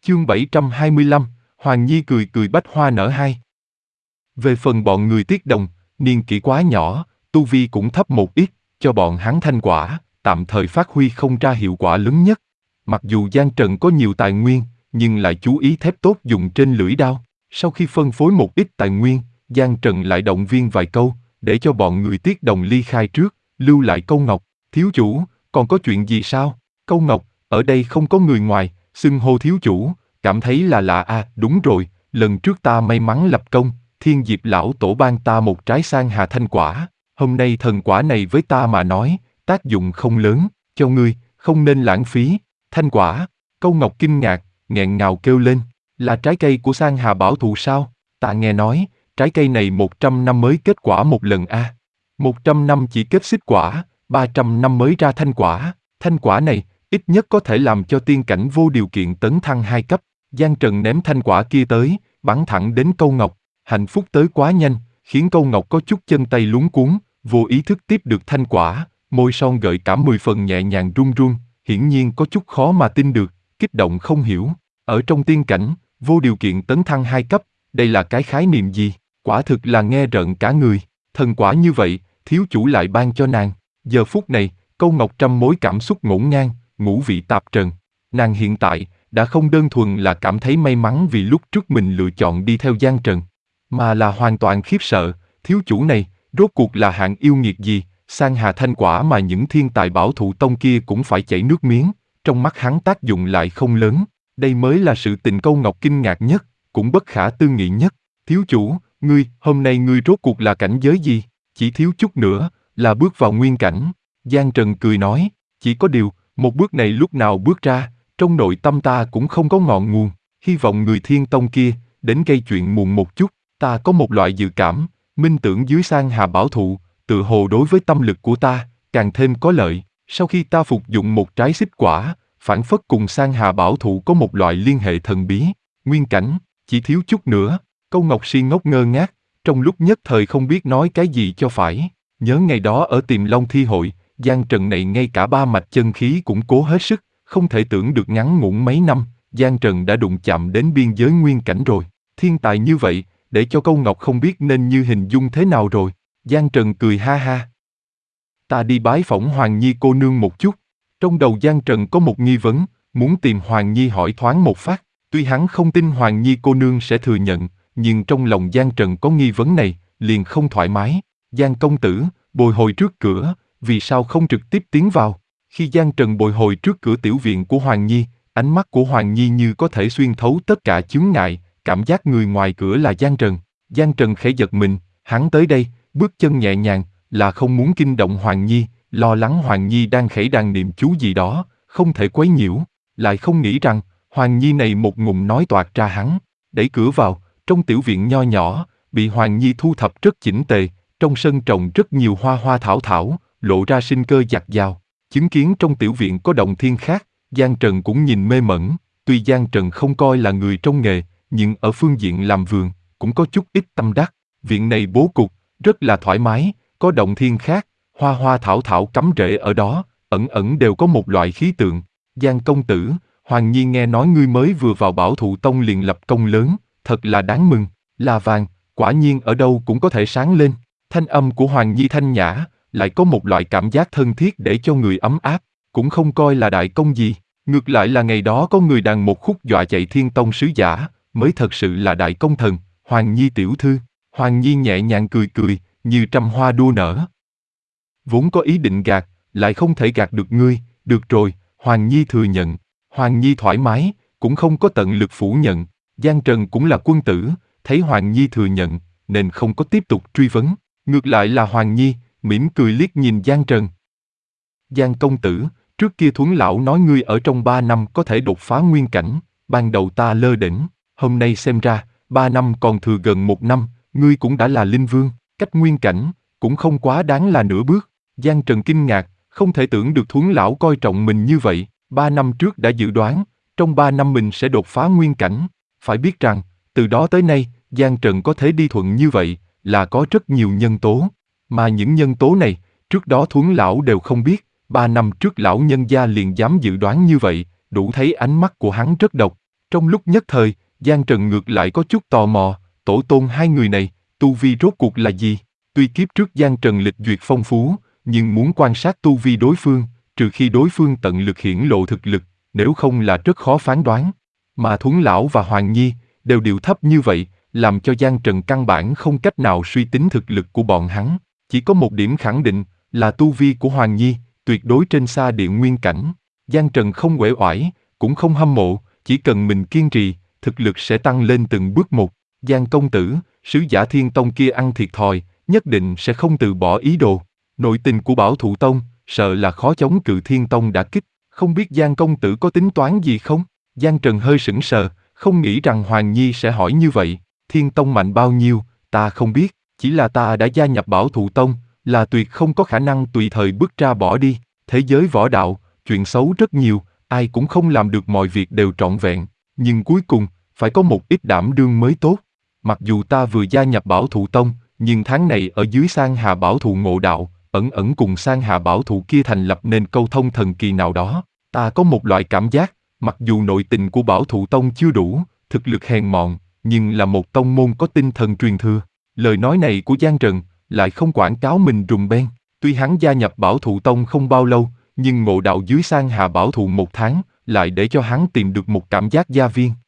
Chương 725, Hoàng Nhi cười cười bách hoa nở hai. Về phần bọn người Tiết Đồng, niên kỷ quá nhỏ, tu vi cũng thấp một ít, cho bọn hắn thanh quả, tạm thời phát huy không ra hiệu quả lớn nhất. Mặc dù Giang Trần có nhiều tài nguyên, nhưng lại chú ý thép tốt dùng trên lưỡi đao. Sau khi phân phối một ít tài nguyên, Giang Trần lại động viên vài câu, để cho bọn người Tiết Đồng ly khai trước, lưu lại Câu Ngọc. Thiếu chủ, còn có chuyện gì sao? Câu Ngọc, ở đây không có người ngoài, xưng hô thiếu chủ, cảm thấy là lạ à. Đúng rồi, lần trước ta may mắn lập công, Thiên Diệp lão tổ ban ta một trái sang hà thanh quả. Hôm nay thần quả này với ta mà nói, tác dụng không lớn, cho ngươi, không nên lãng phí. Thanh quả, Câu Ngọc kinh ngạc, nghẹn ngào kêu lên, là trái cây của sang hà bảo thụ sao? Ta nghe nói, trái cây này 100 năm mới kết quả một lần a. 100 năm chỉ kết xích quả, 300 năm mới ra thanh quả. Thanh quả này, ít nhất có thể làm cho tiên cảnh vô điều kiện tấn thăng 2 cấp. Giang Trần ném thanh quả kia tới, bắn thẳng đến Câu Ngọc. Hạnh phúc tới quá nhanh, khiến Câu Ngọc có chút chân tay luống cuống, vô ý thức tiếp được thanh quả, môi son gợi cảm 10 phần nhẹ nhàng run run, hiển nhiên có chút khó mà tin được, kích động không hiểu. Ở trong tiên cảnh, vô điều kiện tấn thăng 2 cấp, đây là cái khái niệm gì? Quả thực là nghe rợn cả người. Thần quả như vậy, thiếu chủ lại ban cho nàng. Giờ phút này, Câu Ngọc trăm mối cảm xúc ngổn ngang, ngũ vị tạp trần. Nàng hiện tại, đã không đơn thuần là cảm thấy may mắn vì lúc trước mình lựa chọn đi theo Giang Trần, mà là hoàn toàn khiếp sợ, thiếu chủ này, rốt cuộc là hạng yêu nghiệt gì, sang hà thanh quả mà những thiên tài bảo thụ tông kia cũng phải chảy nước miếng, trong mắt hắn tác dụng lại không lớn, đây mới là sự tình Câu Ngọc kinh ngạc nhất, cũng bất khả tư nghị nhất. Thiếu chủ, hôm nay ngươi rốt cuộc là cảnh giới gì? Chỉ thiếu chút nữa, là bước vào nguyên cảnh. Giang Trần cười nói, chỉ có điều, một bước này lúc nào bước ra, trong nội tâm ta cũng không có ngọn nguồn, hy vọng người Thiên Tông kia, đến gây chuyện muộn một chút, ta có một loại dự cảm, minh tưởng dưới sang hà bảo thụ, tự hồ đối với tâm lực của ta, càng thêm có lợi, sau khi ta phục dụng một trái xích quả, phảng phất cùng sang hà bảo thụ có một loại liên hệ thần bí, nguyên cảnh, chỉ thiếu chút nữa. Câu Ngọc Si ngốc ngơ ngác, trong lúc nhất thời không biết nói cái gì cho phải. Nhớ ngày đó ở Tiềm Long Thi Hội, Giang Trần này ngay cả 3 mạch chân khí cũng cố hết sức, không thể tưởng được ngắn ngủn mấy năm, Giang Trần đã đụng chạm đến biên giới nguyên cảnh rồi. Thiên tài như vậy, để cho Câu Ngọc không biết nên như hình dung thế nào rồi. Giang Trần cười ha ha. Ta đi bái phỏng Hoàng Nhi cô nương một chút. Trong đầu Giang Trần có một nghi vấn, muốn tìm Hoàng Nhi hỏi thoáng một phát. Tuy hắn không tin Hoàng Nhi cô nương sẽ thừa nhận, nhưng trong lòng Giang Trần có nghi vấn này, liền không thoải mái. Giang công tử, bồi hồi trước cửa, vì sao không trực tiếp tiến vào? Khi Giang Trần bồi hồi trước cửa tiểu viện của Hoàng Nhi, ánh mắt của Hoàng Nhi như có thể xuyên thấu tất cả chướng ngại, cảm giác người ngoài cửa là Giang Trần. Giang Trần khẽ giật mình, hắn tới đây, bước chân nhẹ nhàng, là không muốn kinh động Hoàng Nhi, lo lắng Hoàng Nhi đang khẩy đàn niệm chú gì đó, không thể quấy nhiễu, lại không nghĩ rằng, Hoàng Nhi này một ngụm nói toạc ra hắn, đẩy cửa vào, trong tiểu viện nho nhỏ, bị Hoàng Nhi thu thập rất chỉnh tề, trong sân trồng rất nhiều hoa hoa thảo thảo, lộ ra sinh cơ dạt dào. Chứng kiến trong tiểu viện có động thiên khác, Giang Trần cũng nhìn mê mẩn, tuy Giang Trần không coi là người trong nghề, nhưng ở phương diện làm vườn, cũng có chút ít tâm đắc. Viện này bố cục, rất là thoải mái, có động thiên khác, hoa hoa thảo thảo cắm rễ ở đó, ẩn ẩn đều có một loại khí tượng. Giang công tử, Hoàng Nhi nghe nói ngươi mới vừa vào Bảo Thụ Tông liền lập công lớn, thật là đáng mừng, là vàng, quả nhiên ở đâu cũng có thể sáng lên. Thanh âm của Hoàng Nhi thanh nhã, lại có một loại cảm giác thân thiết để cho người ấm áp, cũng không coi là đại công gì. Ngược lại là ngày đó có người đàn một khúc dọa chạy Thiên Tông sứ giả, mới thật sự là đại công thần, Hoàng Nhi tiểu thư. Hoàng Nhi nhẹ nhàng cười cười, như trăm hoa đua nở. Vốn có ý định gạt, lại không thể gạt được ngươi, được rồi, Hoàng Nhi thừa nhận. Hoàng Nhi thoải mái, cũng không có tận lực phủ nhận. Giang Trần cũng là quân tử, thấy Hoàng Nhi thừa nhận, nên không có tiếp tục truy vấn. Ngược lại là Hoàng Nhi, mỉm cười liếc nhìn Giang Trần. Giang công tử, trước kia Thuấn lão nói ngươi ở trong 3 năm có thể đột phá nguyên cảnh, ban đầu ta lơ đễnh, hôm nay xem ra, 3 năm còn thừa gần 1 năm, ngươi cũng đã là linh vương, cách nguyên cảnh, cũng không quá đáng là nửa bước. Giang Trần kinh ngạc, không thể tưởng được Thuấn lão coi trọng mình như vậy, 3 năm trước đã dự đoán, trong 3 năm mình sẽ đột phá nguyên cảnh. Phải biết rằng, từ đó tới nay, Giang Trần có thể đi thuận như vậy, là có rất nhiều nhân tố. Mà những nhân tố này, trước đó Thuấn lão đều không biết, 3 năm trước lão nhân gia liền dám dự đoán như vậy, đủ thấy ánh mắt của hắn rất độc. Trong lúc nhất thời, Giang Trần ngược lại có chút tò mò, tổ tôn hai người này, tu vi rốt cuộc là gì? Tuy kiếp trước Giang Trần lịch duyệt phong phú, nhưng muốn quan sát tu vi đối phương, trừ khi đối phương tận lực hiển lộ thực lực, nếu không là rất khó phán đoán. Mà Thuấn Lão và Hoàng Nhi đều điệu thấp như vậy, làm cho Giang Trần căn bản không cách nào suy tính thực lực của bọn hắn. Chỉ có một điểm khẳng định là tu vi của Hoàng Nhi tuyệt đối trên xa địa nguyên cảnh. Giang Trần không uể oải, cũng không hâm mộ, chỉ cần mình kiên trì, thực lực sẽ tăng lên từng bước một. Giang công tử, sứ giả Thiên Tông kia ăn thiệt thòi, nhất định sẽ không từ bỏ ý đồ. Nội tình của Bảo Thụ Tông, sợ là khó chống cự Thiên Tông đả kích. Không biết Giang công tử có tính toán gì không? Giang Trần hơi sững sờ, không nghĩ rằng Hoàng Nhi sẽ hỏi như vậy. Thiên Tông mạnh bao nhiêu, ta không biết, chỉ là ta đã gia nhập Bảo Thụ Tông, là tuyệt không có khả năng tùy thời bước ra bỏ đi. Thế giới võ đạo, chuyện xấu rất nhiều, ai cũng không làm được mọi việc đều trọn vẹn, nhưng cuối cùng, phải có một ít đảm đương mới tốt. Mặc dù ta vừa gia nhập Bảo Thụ Tông, nhưng tháng này ở dưới Sang Hà Bảo Thụ ngộ đạo, ẩn ẩn cùng Sang Hà Bảo Thụ kia thành lập nên câu thông thần kỳ nào đó. Ta có một loại cảm giác, mặc dù nội tình của Bảo Thụ Tông chưa đủ, thực lực hèn mọn, nhưng là một tông môn có tinh thần truyền thừa. Lời nói này của Giang Trần lại không quảng cáo mình rùng beng. Tuy hắn gia nhập Bảo Thụ Tông không bao lâu, nhưng ngộ đạo dưới Sang Hà Bảo Thụ 1 tháng, lại để cho hắn tìm được một cảm giác gia viên.